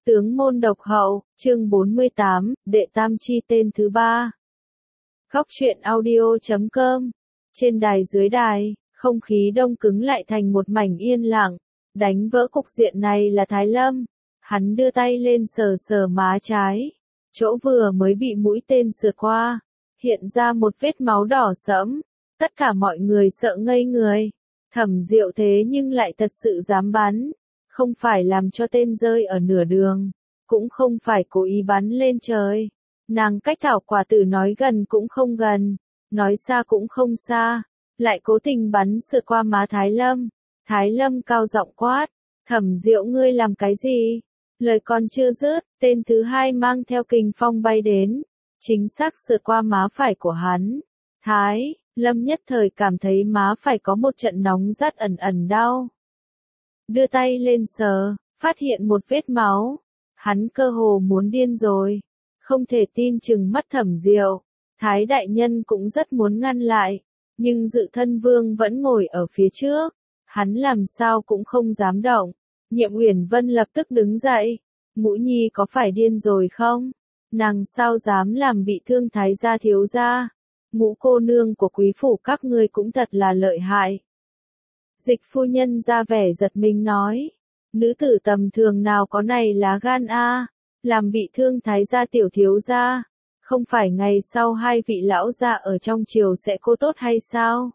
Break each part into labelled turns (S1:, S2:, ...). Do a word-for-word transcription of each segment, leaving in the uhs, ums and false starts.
S1: Tướng môn độc hậu, chương bốn mươi tám, đệ tam chi tên thứ ba. Góc truyện audio chấm com. Trên đài dưới đài, không khí đông cứng lại thành một mảnh yên lặng. Đánh vỡ cục diện này là Thái Lâm. Hắn đưa tay lên sờ sờ má trái. Chỗ vừa mới bị mũi tên sượt qua. Hiện ra một vết máu đỏ sẫm. Tất cả mọi người sợ ngây người. Thẩm Diệu thế nhưng lại thật sự dám bắn. Không phải làm cho tên rơi ở nửa đường, cũng không phải cố ý bắn lên trời. Nàng cách Thảo Quả Tử nói gần cũng không gần, nói xa cũng không xa, lại cố tình bắn sượt qua má Thái Lâm. Thái Lâm cao giọng quát, Thẩm Diệu ngươi làm cái gì? Lời còn chưa dứt, tên thứ hai mang theo kình phong bay đến, chính xác sượt qua má phải của hắn. Thái Lâm nhất thời cảm thấy má phải có một trận nóng rát ẩn ẩn đau. Đưa tay lên sờ, phát hiện một vết máu. Hắn cơ hồ muốn điên rồi. Không thể tin chừng mắt Thẩm Diệu. Thái đại nhân cũng rất muốn ngăn lại. Nhưng Dự Thân Vương vẫn ngồi ở phía trước. Hắn làm sao cũng không dám động. Nhiệm Uyển Vân lập tức đứng dậy. Ngũ Nhi có phải điên rồi không? Nàng sao dám làm bị thương Thái gia thiếu gia? Ngũ cô nương của quý phủ các ngươi cũng thật là lợi hại. Dịch phu nhân ra vẻ giật mình nói, nữ tử tầm thường nào có này lá gan a, làm bị thương Thái gia tiểu thiếu gia, không phải ngày sau hai vị lão gia ở trong triều sẽ cô tốt hay sao?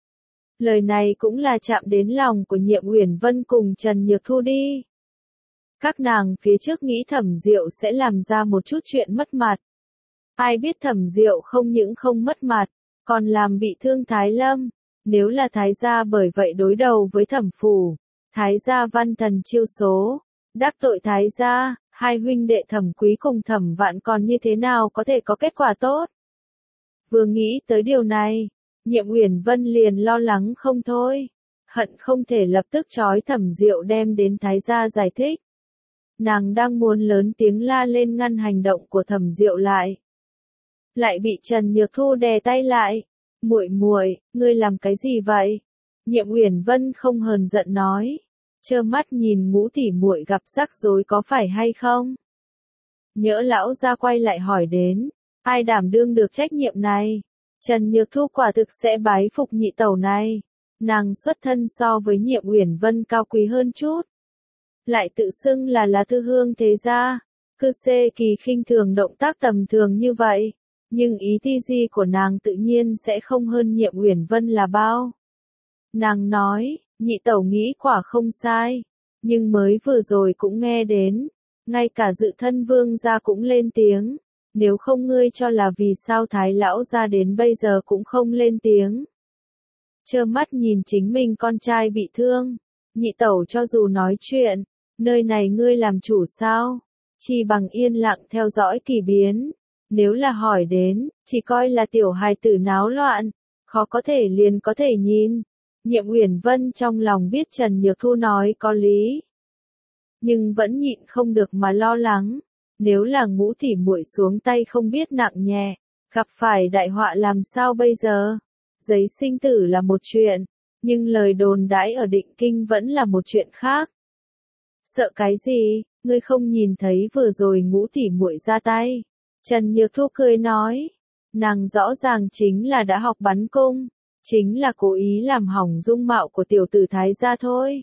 S1: Lời này cũng là chạm đến lòng của Nhiệm Uyển Vân cùng Trần Nhược Thu đi. Các nàng phía trước nghĩ Thẩm Diệu sẽ làm ra một chút chuyện mất mặt. Ai biết Thẩm Diệu không những không mất mặt, còn làm bị thương Thái Lâm. Nếu là Thái gia bởi vậy đối đầu với Thẩm phủ, Thái gia văn thần chiêu số, đắc tội Thái gia, hai huynh đệ Thẩm Quý cùng Thẩm Vạn còn như thế nào có thể có kết quả tốt? Vừa nghĩ tới điều này, Nhiệm Uyển Vân liền lo lắng không thôi, hận không thể lập tức trói Thẩm Diệu đem đến Thái gia giải thích. Nàng đang muốn lớn tiếng la lên ngăn hành động của Thẩm Diệu lại, lại bị Trần Nhược Thu đè tay lại. Muội muội, ngươi làm cái gì vậy? Nhiệm Uyển Vân không hờn giận nói, trơ mắt nhìn Ngũ tỷ muội gặp rắc rối có phải hay không? Nhỡ lão gia quay lại hỏi đến, ai đảm đương được trách nhiệm này? Trần Nhược Thu quả thực sẽ bái phục nhị tẩu này. Nàng xuất thân so với Nhiệm Uyển Vân cao quý hơn chút, lại tự xưng là là thư hương thế gia, cư xê kỳ khinh thường động tác tầm thường như vậy. Nhưng ý ti di của nàng tự nhiên sẽ không hơn Nhiệm Uyển Vân là bao. Nàng nói, nhị tẩu nghĩ quả không sai, nhưng mới vừa rồi cũng nghe đến, ngay cả Dự Thân Vương gia cũng lên tiếng, nếu không ngươi cho là vì sao Thái lão gia đến bây giờ cũng không lên tiếng. Trơ mắt nhìn chính mình con trai bị thương, nhị tẩu cho dù nói chuyện, nơi này ngươi làm chủ sao, chỉ bằng yên lặng theo dõi kỳ biến. Nếu là hỏi đến, chỉ coi là tiểu hài tử náo loạn, khó có thể liền có thể nhìn. Nhiệm Uyển Vân trong lòng biết Trần Nhược Thu nói có lý, nhưng vẫn nhịn không được mà lo lắng. Nếu là Ngũ tỷ muội xuống tay không biết nặng nhẹ, gặp phải đại họa làm sao bây giờ? Giấy sinh tử là một chuyện, nhưng lời đồn đãi ở Định Kinh vẫn là một chuyện khác. Sợ cái gì? Ngươi không nhìn thấy vừa rồi Ngũ tỷ muội ra tay? Trần Nhược Thu cười nói, nàng rõ ràng chính là đã học bắn cung, chính là cố ý làm hỏng dung mạo của tiểu tử Thái gia thôi.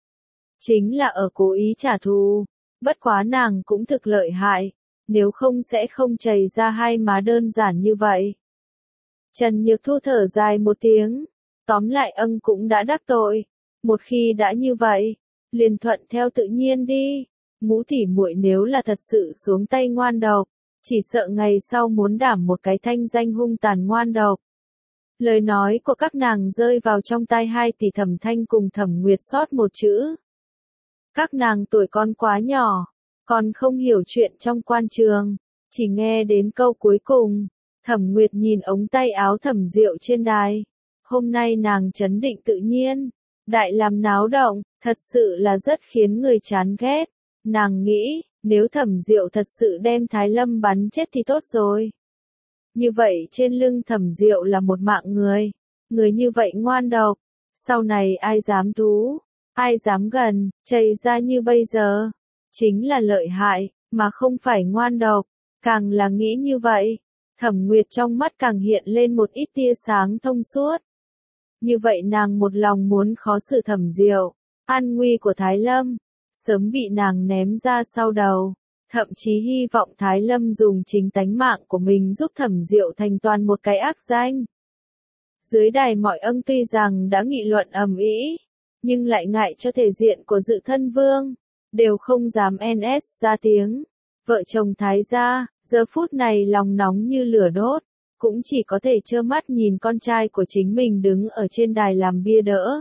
S1: Chính là ở cố ý trả thù, bất quá nàng cũng thực lợi hại, nếu không sẽ không chảy ra hai má đơn giản như vậy. Trần Nhược Thu thở dài một tiếng, tóm lại ân cũng đã đắc tội, một khi đã như vậy, liền thuận theo tự nhiên đi. Ngũ tỷ muội nếu là thật sự xuống tay ngoan độc, chỉ sợ ngày sau muốn đảm một cái thanh danh hung tàn ngoan độc. Lời nói của các nàng rơi vào trong tai hai tỷ Thẩm Thanh cùng Thẩm Nguyệt sót một chữ. Các nàng tuổi con quá nhỏ, còn không hiểu chuyện trong quan trường, chỉ nghe đến câu cuối cùng. Thẩm Nguyệt nhìn ống tay áo Thẩm Diệu trên đài. Hôm nay nàng trấn định tự nhiên, đại làm náo động, thật sự là rất khiến người chán ghét. Nàng nghĩ, nếu Thẩm Diệu thật sự đem Thái Lâm bắn chết thì tốt rồi. Như vậy trên lưng Thẩm Diệu là một mạng người, người như vậy ngoan độc, sau này ai dám thú, ai dám gần, chảy ra như bây giờ. chính là lợi hại, mà không phải ngoan độc. Càng là nghĩ như vậy, Thẩm Nguyệt trong mắt càng hiện lên một ít tia sáng thông suốt. Như vậy nàng một lòng muốn khó xử Thẩm Diệu, an nguy của Thái Lâm, sớm bị nàng ném ra sau đầu. Thậm chí hy vọng Thái Lâm dùng chính tánh mạng của mình giúp Thẩm Diệu thành toàn một cái ác danh. Dưới đài mọi âng tuy rằng đã nghị luận ầm ĩ, nhưng lại ngại cho thể diện của dự thân vương, đều không dám en ét ra tiếng. Vợ chồng Thái gia, giờ phút này lòng nóng như lửa đốt, cũng chỉ có thể trơ mắt nhìn con trai của chính mình đứng ở trên đài làm bia đỡ.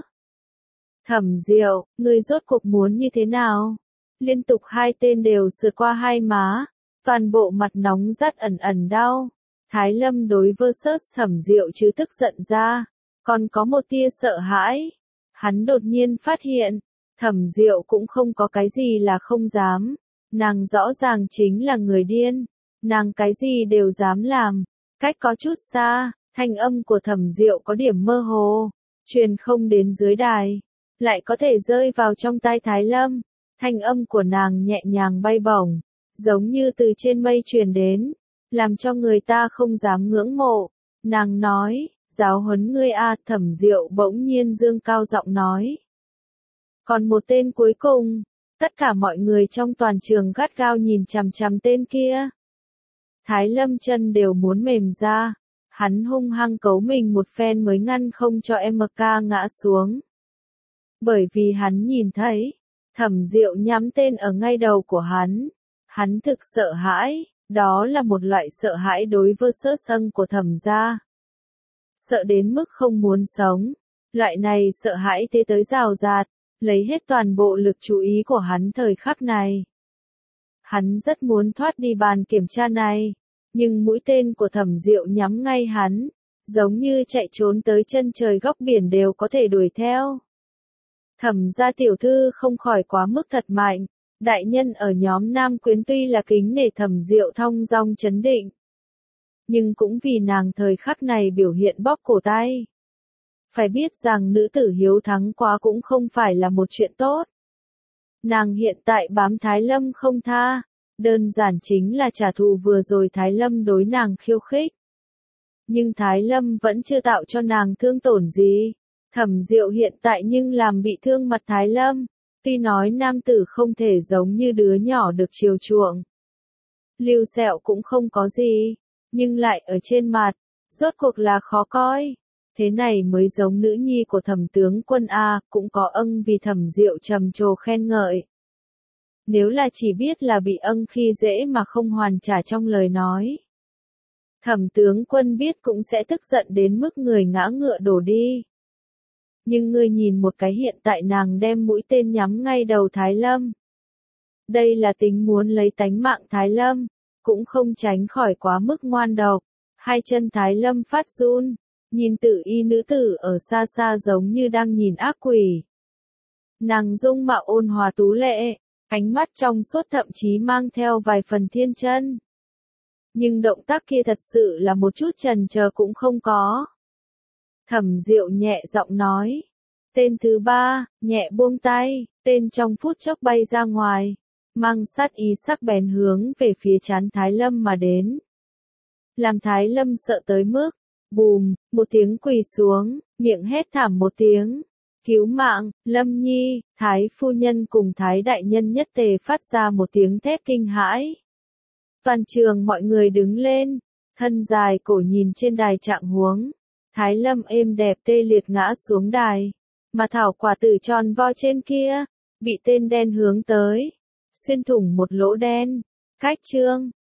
S1: Thẩm Diệu, ngươi rốt cuộc muốn như thế nào? Liên tục hai tên đều sượt qua hai má, toàn bộ mặt nóng rát ẩn ẩn đau. Thái Lâm đối versus Thẩm Diệu chứ tức giận ra, còn có một tia sợ hãi. Hắn đột nhiên phát hiện, Thẩm Diệu cũng không có cái gì là không dám. Nàng rõ ràng chính là người điên, nàng cái gì đều dám làm. Cách có chút xa, thanh âm của Thẩm Diệu có điểm mơ hồ, truyền không đến dưới đài, lại có thể rơi vào trong tai Thái Lâm. Thanh âm của nàng nhẹ nhàng bay bổng, giống như từ trên mây truyền đến, làm cho người ta không dám ngưỡng mộ. Nàng nói, giáo huấn ngươi a. Thẩm Diệu bỗng nhiên dương cao giọng nói. Còn một tên cuối cùng, tất cả mọi người trong toàn trường gắt gao nhìn chằm chằm tên kia. Thái Lâm chân đều muốn mềm ra, hắn hung hăng cấu mình một phen mới ngăn không cho em ca ngã xuống. Bởi vì hắn nhìn thấy, Thẩm Diệu nhắm tên ở ngay đầu của hắn. Hắn thực sợ hãi, đó là một loại sợ hãi đối với sơ sân của Thẩm gia. Sợ đến mức không muốn sống, loại này sợ hãi thế tới rào rạt, lấy hết toàn bộ lực chú ý của hắn thời khắc này. Hắn rất muốn thoát đi bàn kiểm tra này, nhưng mũi tên của Thẩm Diệu nhắm ngay hắn, giống như chạy trốn tới chân trời góc biển đều có thể đuổi theo. Thẩm gia tiểu thư không khỏi quá mức thật mạnh, đại nhân ở nhóm nam quyến tuy là kính nể Thẩm Diệu thong dong chấn định, nhưng cũng vì nàng thời khắc này biểu hiện bóp cổ tay. Phải biết rằng nữ tử hiếu thắng quá cũng không phải là một chuyện tốt. Nàng hiện tại bám Thái Lâm không tha, đơn giản chính là trả thù vừa rồi Thái Lâm đối nàng khiêu khích. Nhưng Thái Lâm vẫn chưa tạo cho nàng thương tổn gì. Thẩm Diệu hiện tại nhưng làm bị thương mặt Thái Lâm, tuy nói nam tử không thể giống như đứa nhỏ được chiều chuộng. Lưu sẹo cũng không có gì, nhưng lại ở trên mặt, rốt cuộc là khó coi. Thế này mới giống nữ nhi của Thẩm tướng quân a, cũng có âng vì Thẩm Diệu trầm trồ khen ngợi. Nếu là chỉ biết là bị âng khi dễ mà không hoàn trả trong lời nói, Thẩm tướng quân biết cũng sẽ tức giận đến mức người ngã ngựa đổ đi. Nhưng ngươi nhìn một cái hiện tại nàng đem mũi tên nhắm ngay đầu Thái Lâm. Đây là tính muốn lấy tánh mạng Thái Lâm, cũng không tránh khỏi quá mức ngoan độc. Hai chân Thái Lâm phát run, nhìn tử y nữ tử ở xa xa giống như đang nhìn ác quỷ. Nàng dung mạo ôn hòa tú lệ, ánh mắt trong suốt thậm chí mang theo vài phần thiên chân. Nhưng động tác kia thật sự là một chút chần chờ cũng không có. Thẩm Diệu nhẹ giọng nói. Tên thứ ba, nhẹ buông tay, tên trong phút chốc bay ra ngoài, mang sát ý sắc bén hướng về phía trán Thái Lâm mà đến. Làm Thái Lâm sợ tới mức, bùm, một tiếng quỳ xuống, miệng hét thảm một tiếng. Cứu mạng, Lâm Nhi, Thái phu nhân cùng Thái đại nhân nhất tề phát ra một tiếng thét kinh hãi. Toàn trường mọi người đứng lên, thân dài cổ nhìn trên đài trạng huống. Thái Lâm êm đẹp tê liệt ngã xuống đài, mà thảo quả tử tròn vo trên kia, bị tên đen hướng tới, xuyên thủng một lỗ đen. Cách chương